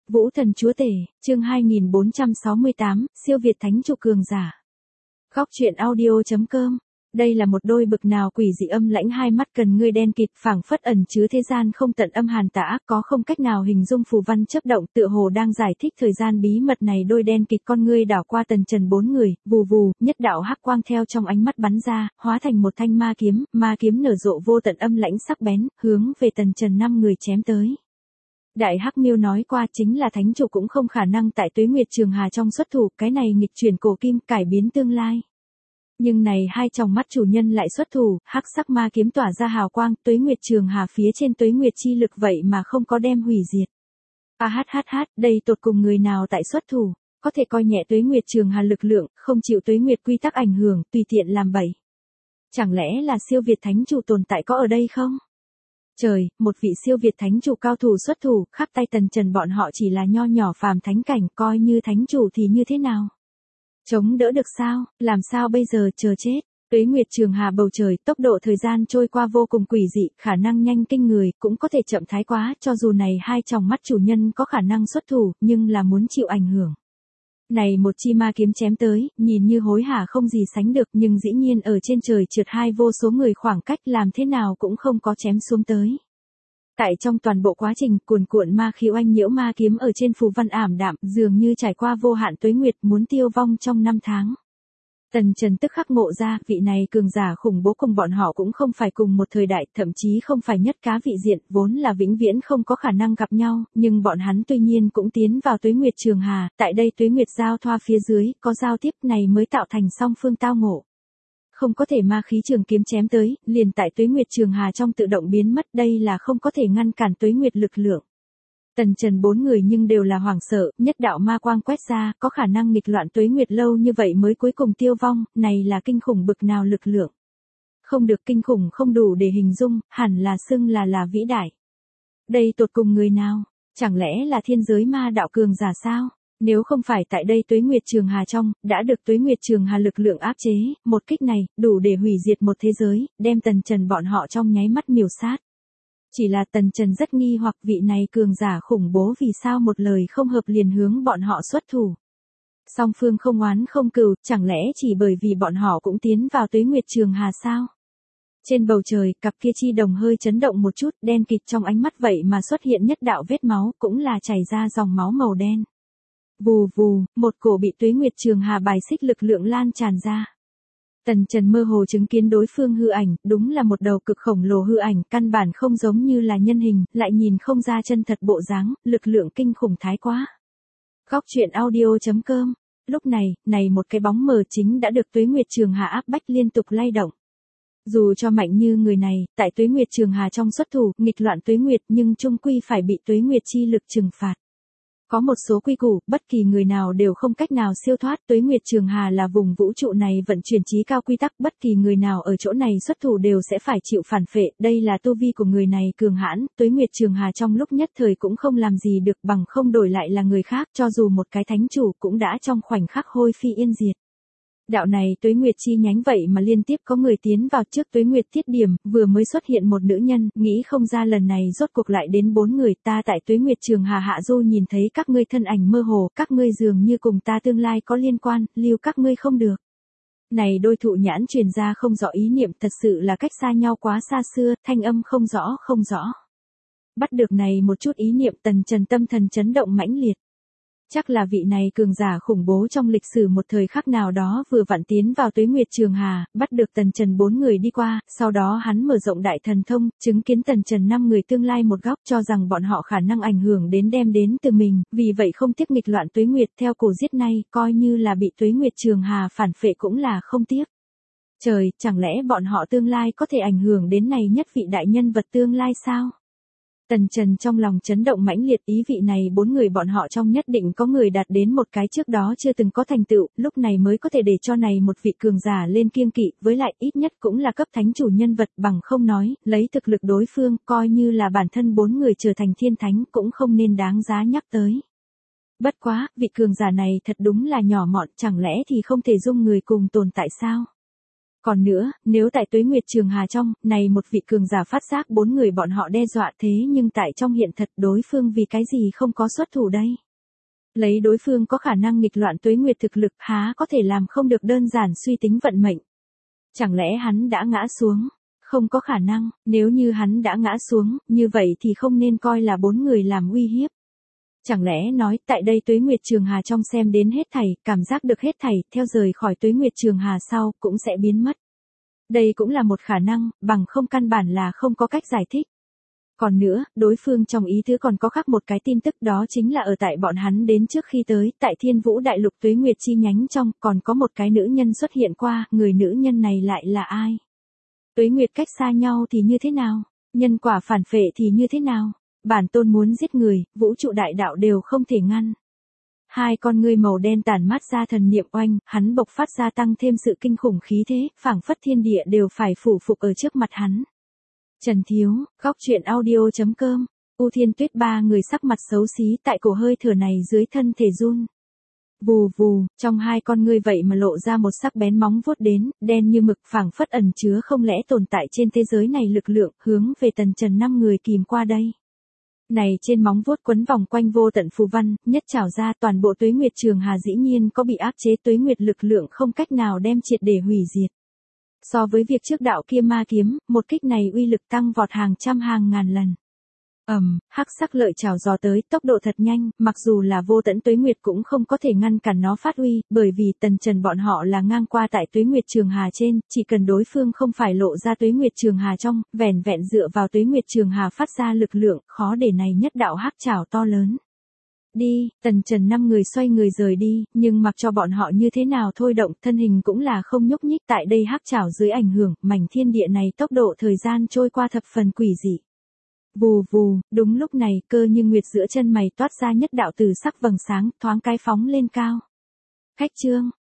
Vũ thần chúa tể, chương 2468, siêu việt thánh chủ cường giả. Góc truyện audio.com. Đây là một đôi bực nào quỷ dị âm lãnh, hai mắt cần ngươi đen kịt, phảng phất ẩn chứa thế gian không tận âm hàn tà ác, có không cách nào hình dung phù văn chớp động, tựa hồ đang giải thích thời gian bí mật này. Đôi đen kịt con ngươi đảo qua Tần Trần bốn người, vù vù, nhất đạo hắc quang theo trong ánh mắt bắn ra, hóa thành một thanh ma kiếm nở rộ vô tận âm lãnh sắc bén, hướng về Tần Trần năm người chém tới. Đại Hắc Miêu nói qua, chính là thánh chủ cũng không khả năng tại Tuế Nguyệt Trường Hà trong xuất thủ, cái này nghịch chuyển cổ kim, cải biến tương lai. Nhưng này hai tròng mắt chủ nhân lại xuất thủ, hắc sắc ma kiếm tỏa ra hào quang, Tuế Nguyệt Trường Hà phía trên Tuế Nguyệt chi lực vậy mà không có đem hủy diệt. Đây tột cùng người nào tại xuất thủ, có thể coi nhẹ Tuế Nguyệt Trường Hà lực lượng, không chịu Tuế Nguyệt quy tắc ảnh hưởng, tùy tiện làm bậy. Chẳng lẽ là siêu việt thánh chủ tồn tại có ở đây không? Trời, một vị siêu việt thánh chủ cao thủ xuất thủ, khắp tay Tần Trần bọn họ chỉ là nho nhỏ phàm thánh cảnh, coi như thánh chủ thì như thế nào? Chống đỡ được sao, làm sao bây giờ, chờ chết. Tuế Nguyệt Trường Hà bầu trời, tốc độ thời gian trôi qua vô cùng quỷ dị, khả năng nhanh kinh người, cũng có thể chậm thái quá, cho dù này hai tròng mắt chủ nhân có khả năng xuất thủ, nhưng là muốn chịu ảnh hưởng. Này một chi ma kiếm chém tới, nhìn như hối hả không gì sánh được, nhưng dĩ nhiên ở trên trời trượt hai vô số người khoảng cách, làm thế nào cũng không có chém xuống tới. Tại trong toàn bộ quá trình, cuồn cuộn ma khí oanh nhiễu ma kiếm ở trên phù văn ảm đạm, dường như trải qua vô hạn tuế nguyệt, muốn tiêu vong trong năm tháng. Tần Trần tức khắc ngộ ra, vị này cường giả khủng bố cùng bọn họ cũng không phải cùng một thời đại, thậm chí không phải nhất cá vị diện, vốn là vĩnh viễn không có khả năng gặp nhau, nhưng bọn hắn tuy nhiên cũng tiến vào Tuế Nguyệt Trường Hà, tại đây Tuế Nguyệt giao thoa phía dưới, có giao tiếp này mới tạo thành song phương tao ngộ. Không có thể ma khí trường kiếm chém tới, liền tại Tuế Nguyệt Trường Hà trong tự động biến mất, đây là không có thể ngăn cản Tuế Nguyệt lực lượng. Tần Trần bốn người nhưng đều là hoảng sợ, nhất đạo ma quang quét ra, có khả năng nghịch loạn Tuế Nguyệt lâu như vậy mới cuối cùng tiêu vong, này là kinh khủng bực nào lực lượng. Không được, kinh khủng không đủ để hình dung, hẳn là xưng là vĩ đại. Đây tột cùng người nào, chẳng lẽ là thiên giới ma đạo cường giả sao? Nếu không phải tại đây Tuế Nguyệt Trường Hà trong, đã được Tuế Nguyệt Trường Hà lực lượng áp chế, một kích này, đủ để hủy diệt một thế giới, đem Tần Trần bọn họ trong nháy mắt miểu sát. Chỉ là Tần Trần rất nghi hoặc vị này cường giả khủng bố vì sao một lời không hợp liền hướng bọn họ xuất thủ. Song phương không oán không cừu, chẳng lẽ chỉ bởi vì bọn họ cũng tiến vào Tuế Nguyệt Trường Hà sao? Trên bầu trời, cặp kia chi đồng hơi chấn động một chút, đen kịt trong ánh mắt vậy mà xuất hiện nhất đạo vết máu, cũng là chảy ra dòng máu màu đen. Vù vù, một cổ bị Tuế Nguyệt Trường Hà bài xích lực lượng lan tràn ra. Tần Trần mơ hồ chứng kiến đối phương hư ảnh, đúng là một đầu cực khổng lồ hư ảnh, căn bản không giống như là nhân hình, lại nhìn không ra chân thật bộ dáng, lực lượng kinh khủng thái quá. Góc truyện audio.com. Lúc này một cái bóng mờ chính đã được Tuế Nguyệt Trường Hà áp bách liên tục lay động. Dù cho mạnh như người này, tại Tuế Nguyệt Trường Hà trong xuất thủ, nghịch loạn Tuế Nguyệt, nhưng chung quy phải bị Tuế Nguyệt chi lực trừng phạt. Có một số quy củ, bất kỳ người nào đều không cách nào siêu thoát, Tuế Nguyệt Trường Hà là vùng vũ trụ này vận chuyển trí cao quy tắc, bất kỳ người nào ở chỗ này xuất thủ đều sẽ phải chịu phản phệ, đây là tu vi của người này cường hãn, Tuế Nguyệt Trường Hà trong lúc nhất thời cũng không làm gì được, bằng không đổi lại là người khác, cho dù một cái thánh chủ cũng đã trong khoảnh khắc hôi phi yên diệt. Đạo này Tuế Nguyệt chi nhánh vậy mà liên tiếp có người tiến vào trước Tuế Nguyệt tiết điểm, vừa mới xuất hiện một nữ nhân, nghĩ không ra lần này rốt cuộc lại đến 4 người, ta tại Tuế Nguyệt Trường Hà hạ du nhìn thấy các ngươi thân ảnh mơ hồ, các ngươi dường như cùng ta tương lai có liên quan, lưu các ngươi không được. Này đôi thụ nhãn truyền ra không rõ ý niệm, thật sự là cách xa nhau quá xa xưa, thanh âm không rõ. Bắt được này một chút ý niệm, Tần Trần tâm thần chấn động mãnh liệt. Chắc là vị này cường giả khủng bố trong lịch sử một thời khắc nào đó vừa vặn tiến vào Tuế Nguyệt Trường Hà, bắt được Tần Trần 4 người đi qua, sau đó hắn mở rộng đại thần thông, chứng kiến Tần Trần 5 người tương lai một góc, cho rằng bọn họ khả năng ảnh hưởng đem đến từ mình, vì vậy không tiếc nghịch loạn Tuế Nguyệt theo cổ giết nay, coi như là bị Tuế Nguyệt Trường Hà phản phệ cũng là không tiếc. Trời, chẳng lẽ bọn họ tương lai có thể ảnh hưởng đến này nhất vị đại nhân vật tương lai sao? Tần Trần trong lòng chấn động mãnh liệt, ý vị này 4 người bọn họ trong nhất định có người đạt đến một cái trước đó chưa từng có thành tựu, lúc này mới có thể để cho này một vị cường giả lên kiêng kỵ, với lại ít nhất cũng là cấp thánh chủ nhân vật, bằng không nói, lấy thực lực đối phương, coi như là bản thân 4 người trở thành thiên thánh cũng không nên đáng giá nhắc tới. Bất quá, vị cường giả này thật đúng là nhỏ mọn, chẳng lẽ thì không thể dung người cùng tồn tại sao? Còn nữa, nếu tại Tuế Nguyệt Trường Hà trong, này một vị cường giả phát giác 4 người bọn họ đe dọa thế nhưng tại trong hiện thật đối phương vì cái gì không có xuất thủ đây? Lấy đối phương có khả năng nghịch loạn Tuế Nguyệt thực lực há có thể làm không được đơn giản suy tính vận mệnh. Chẳng lẽ hắn đã ngã xuống? Không có khả năng, nếu như hắn đã ngã xuống, như vậy thì không nên coi là 4 người làm uy hiếp. Chẳng lẽ nói tại đây Tuế Nguyệt Trường Hà trong xem đến hết thảy, cảm giác được hết thảy, theo rời khỏi Tuế Nguyệt Trường Hà sau cũng sẽ biến mất. Đây cũng là một khả năng, bằng không căn bản là không có cách giải thích. Còn nữa, đối phương trong ý tứ còn có khác một cái tin tức đó chính là ở tại bọn hắn đến trước khi tới, tại Thiên Vũ Đại Lục Tuế Nguyệt chi nhánh trong, còn có một cái nữ nhân xuất hiện qua, người nữ nhân này lại là ai? Tuế Nguyệt cách xa nhau thì như thế nào? Nhân quả phản phệ thì như thế nào? Bản tôn muốn giết người, vũ trụ đại đạo đều không thể ngăn. Hai con ngươi màu đen tản mát ra thần niệm oanh, hắn bộc phát ra tăng thêm sự kinh khủng khí thế, phảng phất thiên địa đều phải phủ phục ở trước mặt hắn. Trần Thiếu, góc truyện audio.com, U Thiên Tuyết ba người sắc mặt xấu xí tại cổ hơi thở này dưới thân thể run. Vù vù, trong hai con ngươi vậy mà lộ ra một sắc bén móng vuốt đến, đen như mực phảng phất ẩn chứa không lẽ tồn tại trên thế giới này lực lượng, hướng về Tần Trần 5 người kìm qua đây. Này trên móng vuốt quấn vòng quanh vô tận phù văn, nhất trảo ra toàn bộ Tuế Nguyệt Trường Hà dĩ nhiên có bị áp chế Tuế Nguyệt lực lượng không cách nào đem triệt để hủy diệt. So với việc trước đạo kia ma kiếm, một kích này uy lực tăng vọt hàng trăm hàng ngàn lần. Hắc sắc lợi trảo giò tới, tốc độ thật nhanh, mặc dù là vô tận Tuế Nguyệt cũng không có thể ngăn cản nó phát uy, bởi vì Tần Trần bọn họ là ngang qua tại Tuế Nguyệt Trường Hà trên, chỉ cần đối phương không phải lộ ra Tuế Nguyệt Trường Hà trong, vẻn vẹn dựa vào Tuế Nguyệt Trường Hà phát ra lực lượng, khó để này nhất đạo hắc trảo to lớn. Đi, Tần Trần 5 người xoay người rời đi, nhưng mặc cho bọn họ như thế nào thôi động, thân hình cũng là không nhúc nhích, tại đây hắc trảo dưới ảnh hưởng, mảnh thiên địa này tốc độ thời gian trôi qua thập phần quỷ dị. Vù vù, đúng lúc này, cơ như nguyệt giữa chân mày toát ra nhất đạo từ sắc vầng sáng, thoáng cái phóng lên cao. Khách chương,